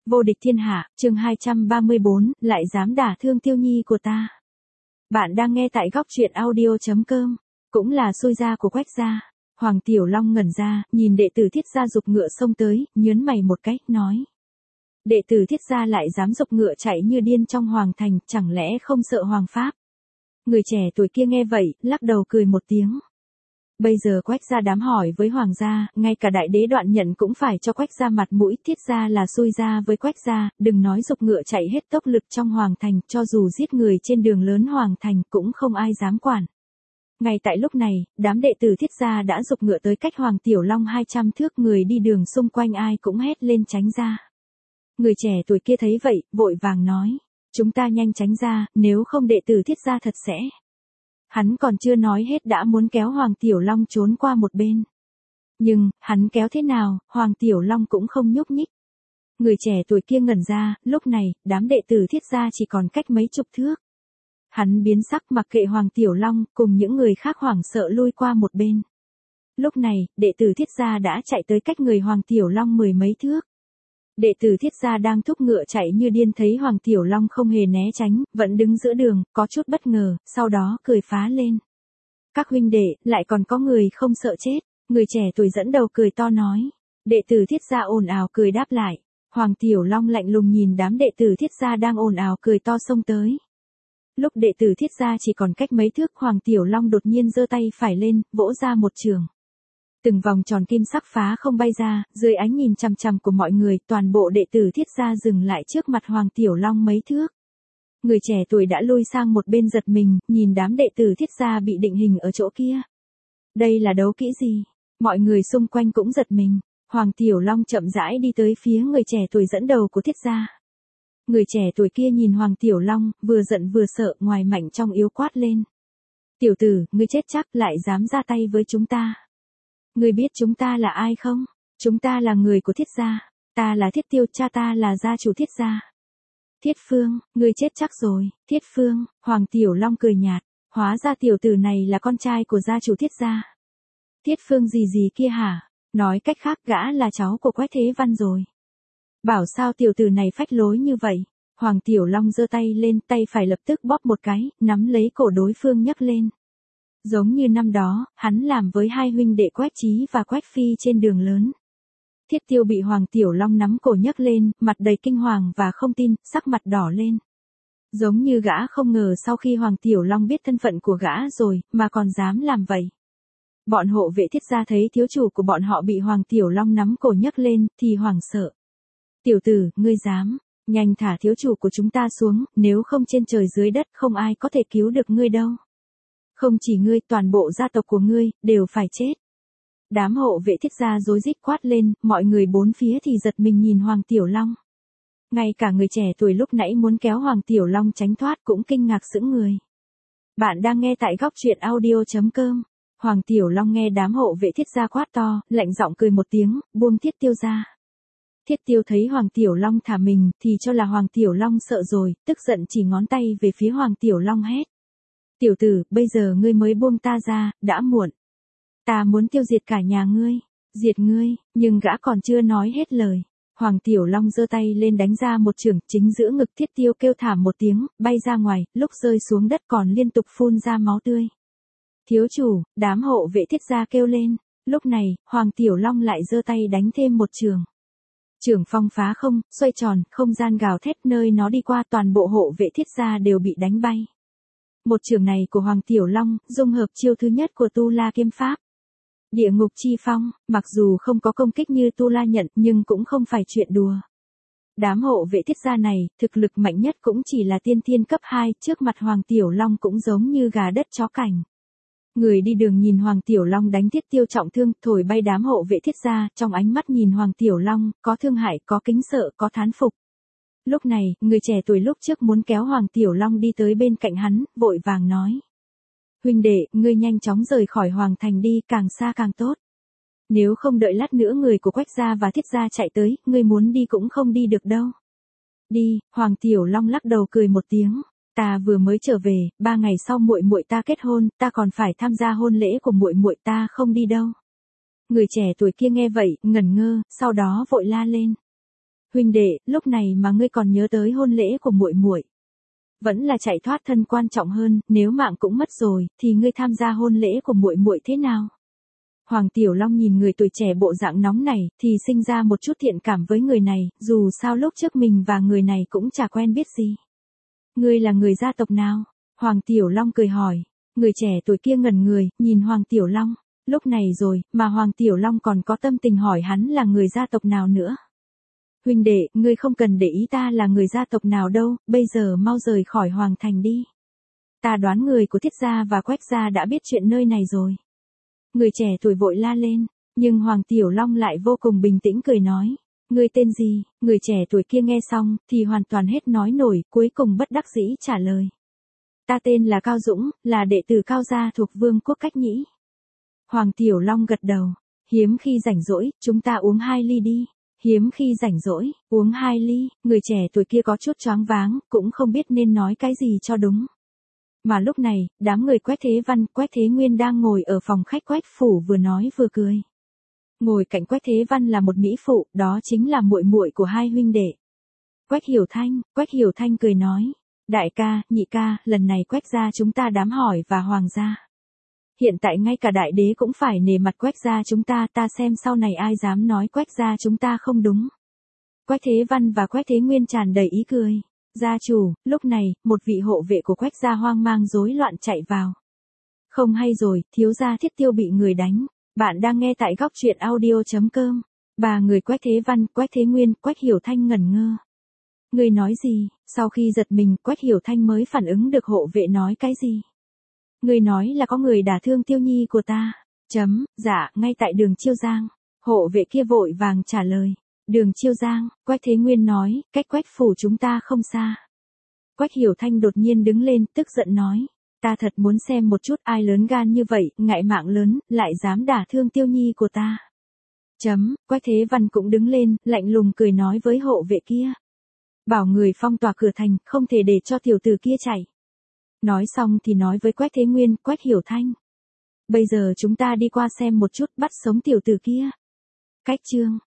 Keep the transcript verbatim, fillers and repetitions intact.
Vô địch thiên hạ, chương hai trăm ba mươi bốn, lại dám đả thương Tiêu Nhi của ta. Bạn đang nghe tại góc truyện audio chấm com, cũng là xui gia của Quách gia. Hoàng Tiểu Long ngẩn ra, nhìn đệ tử Thiết gia giục ngựa xông tới, nhớn mày một cái, nói. Đệ tử Thiết gia lại dám giục ngựa chạy như điên trong hoàng thành, chẳng lẽ không sợ hoàng pháp? Người trẻ tuổi kia nghe vậy, lắc đầu cười một tiếng. Bây giờ Quách gia đám hỏi với hoàng gia, ngay cả đại đế Đoạn Nhận cũng phải cho Quách gia mặt mũi, Thiết gia là xui gia với Quách gia, đừng nói giục ngựa chạy hết tốc lực trong hoàng thành, cho dù giết người trên đường lớn hoàng thành cũng không ai dám quản. Ngay tại lúc này, đám đệ tử Thiết gia đã giục ngựa tới cách Hoàng Tiểu Long hai trăm thước, người đi đường xung quanh ai cũng hét lên tránh ra. Người trẻ tuổi kia thấy vậy, vội vàng nói, chúng ta nhanh tránh ra, nếu không đệ tử Thiết gia thật sẽ. Hắn còn chưa nói hết đã muốn kéo Hoàng Tiểu Long trốn qua một bên. Nhưng, hắn kéo thế nào, Hoàng Tiểu Long cũng không nhúc nhích. Người trẻ tuổi kia ngẩn ra, lúc này, đám đệ tử Thiết gia chỉ còn cách mấy chục thước. Hắn biến sắc mặc kệ Hoàng Tiểu Long, cùng những người khác hoảng sợ lui qua một bên. Lúc này, đệ tử Thiết gia đã chạy tới cách người Hoàng Tiểu Long mười mấy thước. Đệ tử Thiết gia đang thúc ngựa chạy như điên, thấy Hoàng Tiểu Long không hề né tránh, vẫn đứng giữa đường, có chút bất ngờ, sau đó cười phá lên. Các huynh đệ, lại còn có người không sợ chết. Người trẻ tuổi dẫn đầu cười to nói. Đệ tử Thiết gia ồn ào cười đáp lại. Hoàng Tiểu Long lạnh lùng nhìn đám đệ tử Thiết gia đang ồn ào cười to xông tới. Lúc đệ tử Thiết gia chỉ còn cách mấy thước, Hoàng Tiểu Long đột nhiên giơ tay phải lên, vỗ ra một trường. Từng vòng tròn kim sắc phá không bay ra, dưới ánh nhìn chằm chằm của mọi người, toàn bộ đệ tử Thiết gia dừng lại trước mặt Hoàng Tiểu Long mấy thước. Người trẻ tuổi đã lui sang một bên giật mình, nhìn đám đệ tử Thiết gia bị định hình ở chỗ kia. Đây là đấu kỹ gì? Mọi người xung quanh cũng giật mình. Hoàng Tiểu Long chậm rãi đi tới phía người trẻ tuổi dẫn đầu của Thiết gia. Người trẻ tuổi kia nhìn Hoàng Tiểu Long, vừa giận vừa sợ, ngoài mạnh trong yếu quát lên. Tiểu tử, ngươi chết chắc, lại dám ra tay với chúng ta. Ngươi biết chúng ta là ai không? Chúng ta là người của Thiết gia. Ta là Thiết Tiêu, cha ta là gia chủ Thiết gia. Thiết Phương, ngươi chết chắc rồi. Thiết Phương, Hoàng Tiểu Long cười nhạt. Hóa ra tiểu tử này là con trai của gia chủ Thiết gia. Thiết Phương gì gì kia hả? Nói cách khác, gã là cháu của Quách Thế Văn rồi. Bảo sao tiểu tử này phách lối như vậy? Hoàng Tiểu Long giơ tay lên, tay phải lập tức bóp một cái, nắm lấy cổ đối phương nhấc lên. Giống như năm đó, hắn làm với hai huynh đệ Quách Chí và Quách Phi trên đường lớn. Thiết Tiêu bị Hoàng Tiểu Long nắm cổ nhấc lên, mặt đầy kinh hoàng và không tin, sắc mặt đỏ lên. Giống như gã không ngờ sau khi Hoàng Tiểu Long biết thân phận của gã rồi, mà còn dám làm vậy. Bọn hộ vệ Thiết gia thấy thiếu chủ của bọn họ bị Hoàng Tiểu Long nắm cổ nhấc lên, thì hoảng sợ. Tiểu tử, ngươi dám, nhanh thả thiếu chủ của chúng ta xuống, nếu không trên trời dưới đất không ai có thể cứu được ngươi đâu. Không chỉ ngươi, toàn bộ gia tộc của ngươi, đều phải chết. Đám hộ vệ Thiết gia rối rít quát lên, mọi người bốn phía thì giật mình nhìn Hoàng Tiểu Long. Ngay cả người trẻ tuổi lúc nãy muốn kéo Hoàng Tiểu Long tránh thoát cũng kinh ngạc sững người. Bạn đang nghe tại góc truyện audio chấm com. Hoàng Tiểu Long nghe đám hộ vệ Thiết gia quát to, lạnh giọng cười một tiếng, buông Thiết Tiêu ra. Thiết Tiêu thấy Hoàng Tiểu Long thả mình, thì cho là Hoàng Tiểu Long sợ rồi, tức giận chỉ ngón tay về phía Hoàng Tiểu Long hét. Tiểu tử, bây giờ ngươi mới buông ta ra, đã muộn. Ta muốn tiêu diệt cả nhà ngươi, diệt ngươi, nhưng gã còn chưa nói hết lời. Hoàng Tiểu Long giơ tay lên đánh ra một chưởng, chính giữa ngực Thiết Tiêu kêu thảm một tiếng, bay ra ngoài, lúc rơi xuống đất còn liên tục phun ra máu tươi. Thiếu chủ, đám hộ vệ Thiết gia kêu lên. Lúc này, Hoàng Tiểu Long lại giơ tay đánh thêm một chưởng. Chưởng phong phá không, xoay tròn, không gian gào thét, nơi nó đi qua toàn bộ hộ vệ Thiết gia đều bị đánh bay. Một chưởng này của Hoàng Tiểu Long, dung hợp chiêu thứ nhất của Tu La Kiếm Pháp. Địa ngục chi phong, mặc dù không có công kích như Tu La Nhận, nhưng cũng không phải chuyện đùa. Đám hộ vệ Thiết gia này, thực lực mạnh nhất cũng chỉ là tiên thiên cấp hai, trước mặt Hoàng Tiểu Long cũng giống như gà đất chó cảnh. Người đi đường nhìn Hoàng Tiểu Long đánh Thiết Tiêu trọng thương, thổi bay đám hộ vệ Thiết gia, trong ánh mắt nhìn Hoàng Tiểu Long, có thương hại, có kính sợ, có thán phục. Lúc này, người trẻ tuổi lúc trước muốn kéo Hoàng Tiểu Long đi tới bên cạnh hắn, vội vàng nói. Huynh đệ, ngươi nhanh chóng rời khỏi Hoàng Thành đi, càng xa càng tốt. Nếu không đợi lát nữa người của Quách gia và Thiết gia chạy tới, ngươi muốn đi cũng không đi được đâu. Đi, Hoàng Tiểu Long lắc đầu cười một tiếng. Ta vừa mới trở về, ba ngày sau muội muội ta kết hôn, ta còn phải tham gia hôn lễ của muội muội, ta không đi đâu. Người trẻ tuổi kia nghe vậy, ngẩn ngơ, sau đó vội la lên. Huynh đệ, lúc này mà ngươi còn nhớ tới hôn lễ của muội muội, vẫn là chạy thoát thân quan trọng hơn, nếu mạng cũng mất rồi, thì ngươi tham gia hôn lễ của muội muội thế nào? Hoàng Tiểu Long nhìn người tuổi trẻ bộ dạng nóng này, thì sinh ra một chút thiện cảm với người này, dù sao lúc trước mình và người này cũng chả quen biết gì. Ngươi là người gia tộc nào? Hoàng Tiểu Long cười hỏi. Người trẻ tuổi kia ngẩn người, nhìn Hoàng Tiểu Long. Lúc này rồi, mà Hoàng Tiểu Long còn có tâm tình hỏi hắn là người gia tộc nào nữa. Huynh đệ, ngươi không cần để ý ta là người gia tộc nào đâu, bây giờ mau rời khỏi Hoàng Thành đi. Ta đoán người của Thiết gia và Quách gia đã biết chuyện nơi này rồi. Người trẻ tuổi vội la lên, nhưng Hoàng Tiểu Long lại vô cùng bình tĩnh cười nói. Ngươi tên gì? Người trẻ tuổi kia nghe xong, thì hoàn toàn hết nói nổi, cuối cùng bất đắc dĩ trả lời. Ta tên là Cao Dũng, là đệ tử Cao gia thuộc Vương quốc Cách Nhĩ. Hoàng Tiểu Long gật đầu. Hiếm khi rảnh rỗi, chúng ta uống hai ly đi. Hiếm khi rảnh rỗi, uống hai ly, người trẻ tuổi kia có chút choáng váng, cũng không biết nên nói cái gì cho đúng. Mà lúc này, đám người Quách Thế Văn, Quách Thế Nguyên đang ngồi ở phòng khách Quách phủ vừa nói vừa cười. Ngồi cạnh Quách Thế Văn là một mỹ phụ, đó chính là muội muội của hai huynh đệ. Quách Hiểu Thanh, Quách Hiểu Thanh cười nói, đại ca, nhị ca, lần này Quách gia chúng ta đám hỏi và Hoàng gia. Hiện tại ngay cả đại đế cũng phải nể mặt Quách gia chúng ta, ta xem sau này ai dám nói Quách gia chúng ta không đúng. Quách Thế Văn và Quách Thế Nguyên tràn đầy ý cười. Gia chủ, lúc này, một vị hộ vệ của Quách gia hoang mang rối loạn chạy vào. Không hay rồi, thiếu gia Thiết Tiêu bị người đánh. Bạn đang nghe tại góc truyện audio chấm com. Ba người Quách Thế Văn, Quách Thế Nguyên, Quách Hiểu Thanh ngẩn ngơ. Người nói gì? Sau khi giật mình, Quách Hiểu Thanh mới phản ứng được hộ vệ nói cái gì. Người nói là có người đả thương Tiêu Nhi của ta. Chấm, dạ, ngay tại đường Chiêu Giang. Hộ vệ kia vội vàng trả lời. Đường Chiêu Giang, Quách Thế Nguyên nói, cách Quách phủ chúng ta không xa. Quách Hiểu Thanh đột nhiên đứng lên, tức giận nói. Ta thật muốn xem một chút ai lớn gan như vậy, ngại mạng lớn, lại dám đả thương Tiêu Nhi của ta. Chấm, Quách Thế Văn cũng đứng lên, lạnh lùng cười nói với hộ vệ kia. Bảo người phong tỏa cửa thành, không thể để cho tiểu tử kia chạy. Nói xong thì nói với Quách Thế Nguyên, Quách Hiểu Thanh. Bây giờ chúng ta đi qua xem một chút, bắt sống tiểu tử kia. Cách chương.